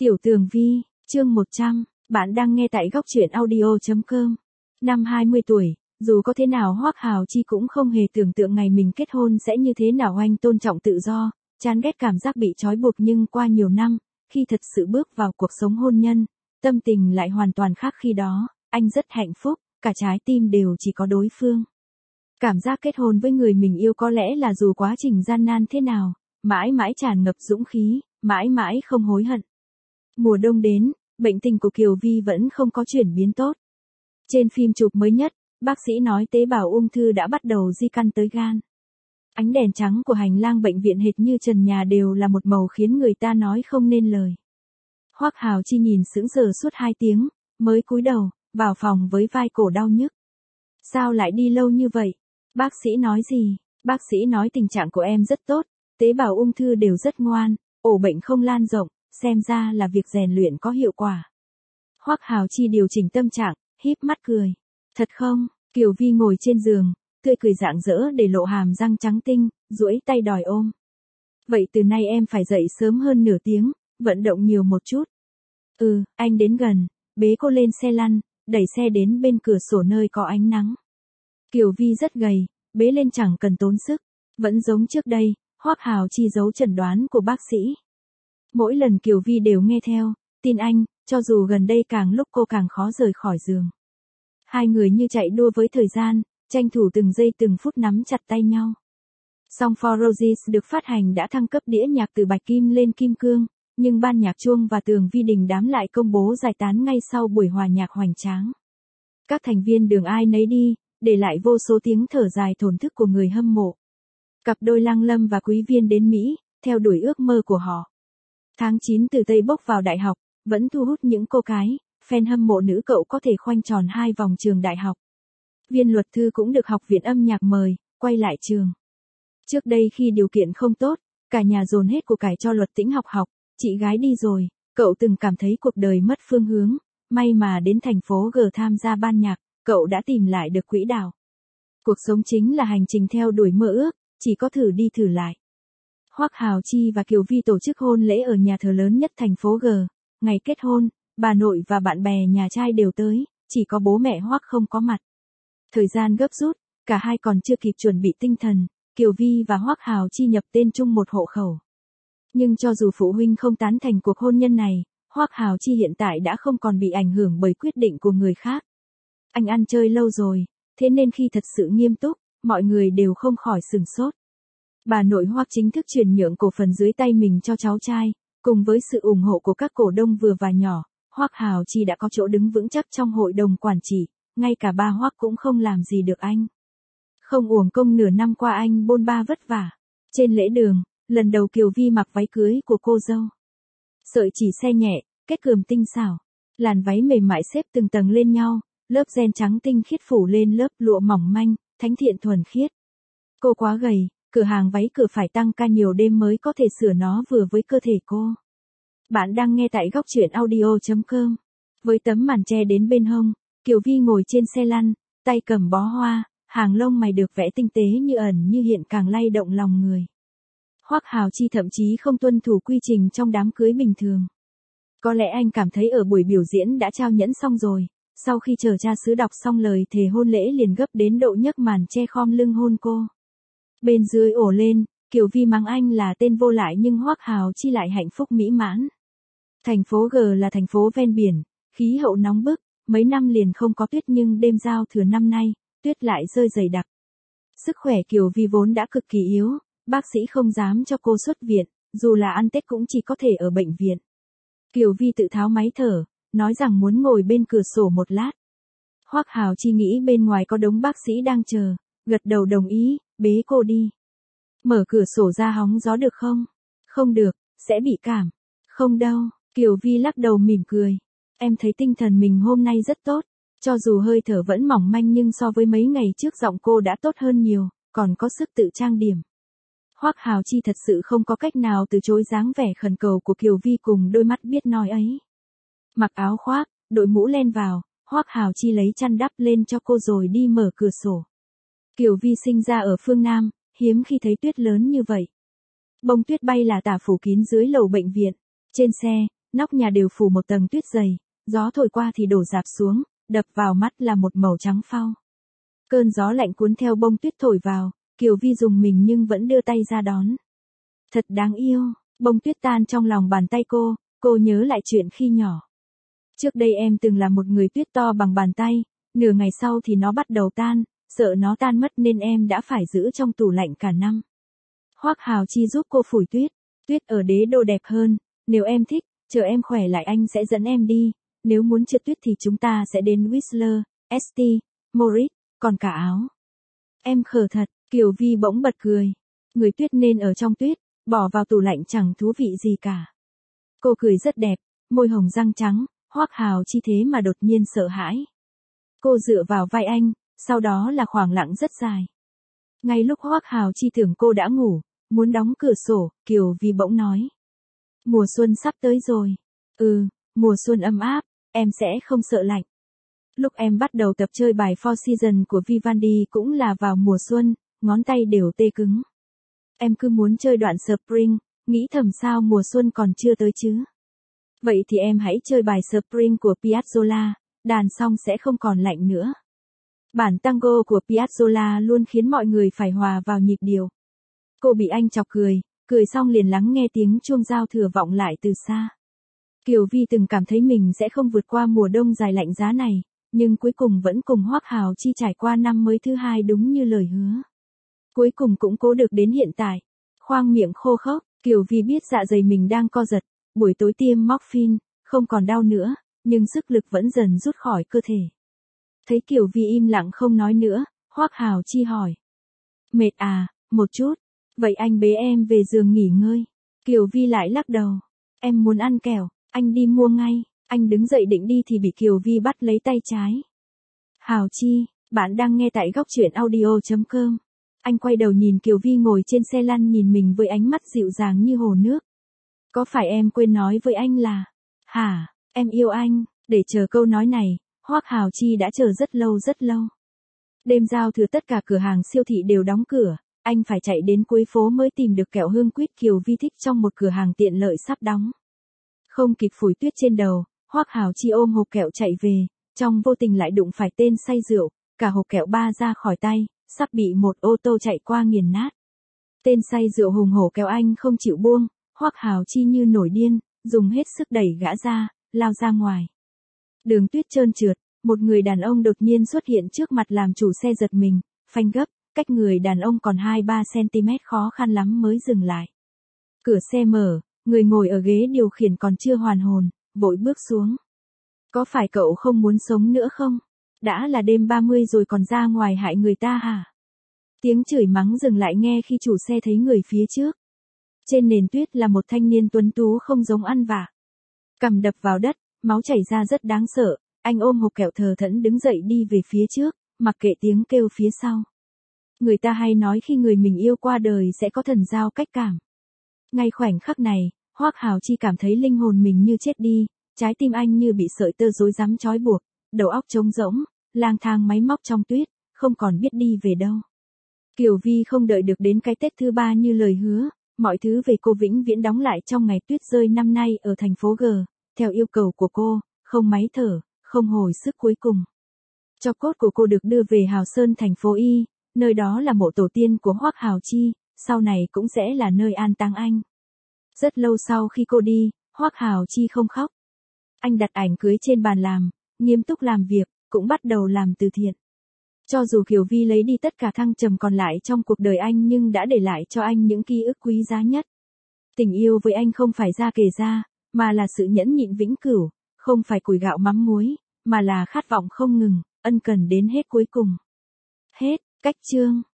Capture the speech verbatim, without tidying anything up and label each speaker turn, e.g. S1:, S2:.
S1: Tiểu Tường Vi, chương một trăm, bạn đang nghe tại góc truyện audio chấm com. Năm hai mươi tuổi, dù có thế nào Hoắc Hào Chi cũng không hề tưởng tượng ngày mình kết hôn sẽ như thế nào. Anh tôn trọng tự do, chán ghét cảm giác bị trói buộc, nhưng qua nhiều năm, khi thật sự bước vào cuộc sống hôn nhân, tâm tình lại hoàn toàn khác. Khi đó, anh rất hạnh phúc, cả trái tim đều chỉ có đối phương. Cảm giác kết hôn với người mình yêu có lẽ là dù quá trình gian nan thế nào, mãi mãi tràn ngập dũng khí, mãi mãi không hối hận. Mùa đông đến, bệnh tình của Kiều Vi vẫn không có chuyển biến tốt. Trên phim chụp mới nhất, bác sĩ nói tế bào ung thư đã bắt đầu di căn tới gan. Ánh đèn trắng của hành lang bệnh viện hệt như trần nhà đều là một màu khiến người ta nói không nên lời. Hoắc Hào Chi nhìn sững sờ suốt hai tiếng, mới cúi đầu, vào phòng với vai cổ đau nhức. Sao lại đi lâu như vậy? Bác sĩ nói gì? Bác sĩ nói tình trạng của em rất tốt, tế bào ung thư đều rất ngoan, ổ bệnh không lan rộng, xem ra là việc rèn luyện có hiệu quả. Hoắc Hào Chi điều chỉnh tâm trạng, híp mắt cười. Thật không? Kiều Vi ngồi trên giường, tươi cười rạng rỡ để lộ hàm răng trắng tinh, duỗi tay đòi ôm. Vậy từ nay em phải dậy sớm hơn nửa tiếng, vận động nhiều một chút. Ừ, anh đến gần, bế cô lên xe lăn, đẩy xe đến bên cửa sổ nơi có ánh nắng. Kiều Vi rất gầy, bế lên chẳng cần tốn sức, vẫn giống trước đây. Hoắc Hào Chi giấu chẩn đoán của bác sĩ. Mỗi lần Kiều Vi đều nghe theo, tin anh, cho dù gần đây càng lúc cô càng khó rời khỏi giường. Hai người như chạy đua với thời gian, tranh thủ từng giây từng phút nắm chặt tay nhau. Song For Roses được phát hành đã thăng cấp đĩa nhạc từ bạch kim lên kim cương, nhưng ban nhạc Chuông và Tường Vi đình đám lại công bố giải tán ngay sau buổi hòa nhạc hoành tráng. Các thành viên đường ai nấy đi, để lại vô số tiếng thở dài thổn thức của người hâm mộ. Cặp đôi Lăng Lâm và Quý Viên đến Mỹ, theo đuổi ước mơ của họ. Tháng chín từ Tây bốc vào đại học, vẫn thu hút những cô cái, fan hâm mộ nữ cậu có thể khoanh tròn hai vòng trường đại học. Viên Luật Thư cũng được học viện âm nhạc mời, quay lại trường. Trước đây khi điều kiện không tốt, cả nhà dồn hết của cải cho Luật Tĩnh học học, chị gái đi rồi, cậu từng cảm thấy cuộc đời mất phương hướng, may mà đến thành phố G tham gia ban nhạc, cậu đã tìm lại được quỹ đạo. Cuộc sống chính là hành trình theo đuổi mơ ước, chỉ có thử đi thử lại. Hoắc Hào Chi và Kiều Vi tổ chức hôn lễ ở nhà thờ lớn nhất thành phố G. Ngày kết hôn, bà nội và bạn bè nhà trai đều tới, chỉ có bố mẹ Hoắc không có mặt. Thời gian gấp rút, cả hai còn chưa kịp chuẩn bị tinh thần, Kiều Vi và Hoắc Hào Chi nhập tên chung một hộ khẩu. Nhưng cho dù phụ huynh không tán thành cuộc hôn nhân này, Hoắc Hào Chi hiện tại đã không còn bị ảnh hưởng bởi quyết định của người khác. Anh ăn chơi lâu rồi, thế nên khi thật sự nghiêm túc, mọi người đều không khỏi sửng sốt. Bà nội Hoắc chính thức chuyển nhượng cổ phần dưới tay mình cho cháu trai, cùng với sự ủng hộ của các cổ đông vừa và nhỏ, Hoắc Hào Chi đã có chỗ đứng vững chắc trong hội đồng quản trị, ngay cả ba Hoắc cũng không làm gì được anh. Không uổng công nửa năm qua anh bôn ba vất vả. Trên lễ đường, lần đầu Kiều Vi mặc váy cưới của cô dâu. Sợi chỉ xe nhẹ, kết cườm tinh xảo, làn váy mềm mại xếp từng tầng lên nhau, lớp ren trắng tinh khiết phủ lên lớp lụa mỏng manh, thánh thiện thuần khiết. Cô quá gầy, cửa hàng váy cửa phải tăng ca nhiều đêm mới có thể sửa nó vừa với cơ thể cô. Bạn đang nghe tại góc truyện audio chấm com. Với tấm màn che đến bên hông, Kiều Vi ngồi trên xe lăn, tay cầm bó hoa, hàng lông mày được vẽ tinh tế như ẩn như hiện càng lay động lòng người. Hoắc Hào Chi thậm chí không tuân thủ quy trình trong đám cưới bình thường. Có lẽ anh cảm thấy ở buổi biểu diễn đã trao nhẫn xong rồi, sau khi chờ cha xứ đọc xong lời thề hôn lễ liền gấp đến độ nhấc màn che khom lưng hôn cô. Bên dưới ổ lên, Kiều Vi mắng anh là tên vô lại nhưng Hoắc Hào Chi lại hạnh phúc mỹ mãn. Thành phố G là thành phố ven biển, khí hậu nóng bức, mấy năm liền không có tuyết nhưng đêm giao thừa năm nay, tuyết lại rơi dày đặc. Sức khỏe Kiều Vi vốn đã cực kỳ yếu, bác sĩ không dám cho cô xuất viện, dù là ăn Tết cũng chỉ có thể ở bệnh viện. Kiều Vi tự tháo máy thở, nói rằng muốn ngồi bên cửa sổ một lát. Hoắc Hào Chi nghĩ bên ngoài có đống bác sĩ đang chờ, gật đầu đồng ý, bế cô đi. Mở cửa sổ ra hóng gió được không? Không được, sẽ bị cảm. Không đâu, Kiều Vi lắc đầu mỉm cười. Em thấy tinh thần mình hôm nay rất tốt, cho dù hơi thở vẫn mỏng manh nhưng so với mấy ngày trước giọng cô đã tốt hơn nhiều, còn có sức tự trang điểm. Hoắc Hào Chi thật sự không có cách nào từ chối dáng vẻ khẩn cầu của Kiều Vi cùng đôi mắt biết nói ấy. Mặc áo khoác, đội mũ len vào, Hoắc Hào Chi lấy chăn đắp lên cho cô rồi đi mở cửa sổ. Kiều Vi sinh ra ở phương Nam, hiếm khi thấy tuyết lớn như vậy. Bông tuyết bay là tả phủ kín dưới lầu bệnh viện. Trên xe, Nóc nhà đều phủ một tầng tuyết dày, gió thổi qua thì đổ rạp xuống, đập vào mắt là một màu trắng phau. Cơn gió lạnh cuốn theo bông tuyết thổi vào, Kiều Vi dùng mình nhưng vẫn đưa tay ra đón. Thật đáng yêu, bông tuyết tan trong lòng bàn tay cô, cô nhớ lại chuyện khi nhỏ. Trước đây em từng là một người tuyết to bằng bàn tay, nửa ngày sau thì nó bắt đầu tan, sợ nó tan mất nên em đã phải giữ trong tủ lạnh cả năm. Hoắc Hào Chi giúp cô phủi tuyết, tuyết ở đế đô đẹp hơn, nếu em thích, chờ em khỏe lại anh sẽ dẫn em đi, nếu muốn trượt tuyết thì chúng ta sẽ đến Whistler, ét tê, Moritz, còn cả áo. Em khờ thật, Kiều Vi bỗng bật cười. Người tuyết nên ở trong tuyết, bỏ vào tủ lạnh chẳng thú vị gì cả. Cô cười rất đẹp, môi hồng răng trắng, Hoắc Hào Chi thế mà đột nhiên sợ hãi. Cô dựa vào vai anh, sau đó là khoảng lặng rất dài. Ngay lúc Hoắc Hào Chi tưởng cô đã ngủ, muốn đóng cửa sổ, Kiều Vi bỗng nói. Mùa xuân sắp tới rồi. Ừ, mùa xuân ấm áp, em sẽ không sợ lạnh. Lúc em bắt đầu tập chơi bài Four Seasons của Vivaldi cũng là vào mùa xuân, ngón tay đều tê cứng. Em cứ muốn chơi đoạn Spring, nghĩ thầm sao mùa xuân còn chưa tới chứ. Vậy thì em hãy chơi bài Spring của Piazzolla, đàn xong sẽ không còn lạnh nữa. Bản tango của Piazzolla luôn khiến mọi người phải hòa vào nhịp điệu. Cô bị anh chọc cười, cười xong liền lắng nghe tiếng chuông giao thừa vọng lại từ xa. Kiều Vi từng cảm thấy mình sẽ không vượt qua mùa đông dài lạnh giá này, nhưng cuối cùng vẫn cùng Hoắc Hào Chi trải qua năm mới thứ hai đúng như lời hứa. Cuối cùng cũng cố được đến hiện tại. Khoang miệng khô khốc, Kiều Vi biết dạ dày mình đang co giật, buổi tối tiêm morphine, không còn đau nữa, nhưng sức lực vẫn dần rút khỏi cơ thể. Thấy Kiều Vi im lặng không nói nữa, Hoắc Hào Chi hỏi. Mệt à, một chút, vậy anh bế em về giường nghỉ ngơi. Kiều Vi lại lắc đầu. Em muốn ăn kẹo, anh đi mua ngay. Anh đứng dậy định đi thì bị Kiều Vi bắt lấy tay trái. Hào Chi, bạn đang nghe tại góc truyện audio chấm com. Anh quay đầu nhìn Kiều Vi ngồi trên xe lăn nhìn mình với ánh mắt dịu dàng như hồ nước. Có phải em quên nói với anh là, hả, em yêu anh, để chờ câu nói này, Hoắc Hào Chi đã chờ rất lâu rất lâu. Đêm giao thừa tất cả cửa hàng siêu thị đều đóng cửa, anh phải chạy đến cuối phố mới tìm được kẹo hương quýt Kiều Vi thích trong một cửa hàng tiện lợi sắp đóng. Không kịp phủi tuyết trên đầu, Hoắc Hào Chi ôm hộp kẹo chạy về, trong vô tình lại đụng phải tên say rượu, cả hộp kẹo ba ra khỏi tay, sắp bị một ô tô chạy qua nghiền nát. Tên say rượu hùng hổ kéo anh không chịu buông, Hoắc Hào Chi như nổi điên, dùng hết sức đẩy gã ra, lao ra ngoài. Đường tuyết trơn trượt, một người đàn ông đột nhiên xuất hiện trước mặt làm chủ xe giật mình, phanh gấp, cách người đàn ông còn hai ba xăng-ti-mét khó khăn lắm mới dừng lại. Cửa xe mở, người ngồi ở ghế điều khiển còn chưa hoàn hồn, vội bước xuống. Có phải cậu không muốn sống nữa không? Đã là đêm ba mươi rồi còn ra ngoài hại người ta hả? Tiếng chửi mắng dừng lại nghe khi chủ xe thấy người phía trước. Trên nền tuyết là một thanh niên tuấn tú không giống ăn vạ. Cằm đập vào đất, máu chảy ra rất đáng sợ, anh ôm hộp kẹo thờ thẫn đứng dậy đi về phía trước, mặc kệ tiếng kêu phía sau. Người ta hay nói khi người mình yêu qua đời sẽ có thần giao cách cảm. Ngay khoảnh khắc này, Hoắc Hào Chi cảm thấy linh hồn mình như chết đi, trái tim anh như bị sợi tơ rối rắm trói buộc, đầu óc trống rỗng, lang thang máy móc trong tuyết, không còn biết đi về đâu. Kiều Vi không đợi được đến cái Tết thứ ba như lời hứa, mọi thứ về cô vĩnh viễn đóng lại trong ngày tuyết rơi năm nay ở thành phố G, theo yêu cầu của cô, không máy thở, không hồi sức cuối cùng. Tro cốt của cô được đưa về Hào Sơn thành phố Y, nơi đó là mộ tổ tiên của Hoắc Hào Chi, sau này cũng sẽ là nơi an táng anh. Rất lâu sau khi cô đi, Hoắc Hào Chi không khóc. Anh đặt ảnh cưới trên bàn làm, nghiêm túc làm việc, cũng bắt đầu làm từ thiện. Cho dù Kiều Vi lấy đi tất cả thăng trầm còn lại trong cuộc đời anh nhưng đã để lại cho anh những ký ức quý giá nhất. Tình yêu với anh không phải ra kề ra, mà là sự nhẫn nhịn vĩnh cửu, không phải củi gạo mắm muối, mà là khát vọng không ngừng, ân cần đến hết cuối cùng. Hết, cách chương.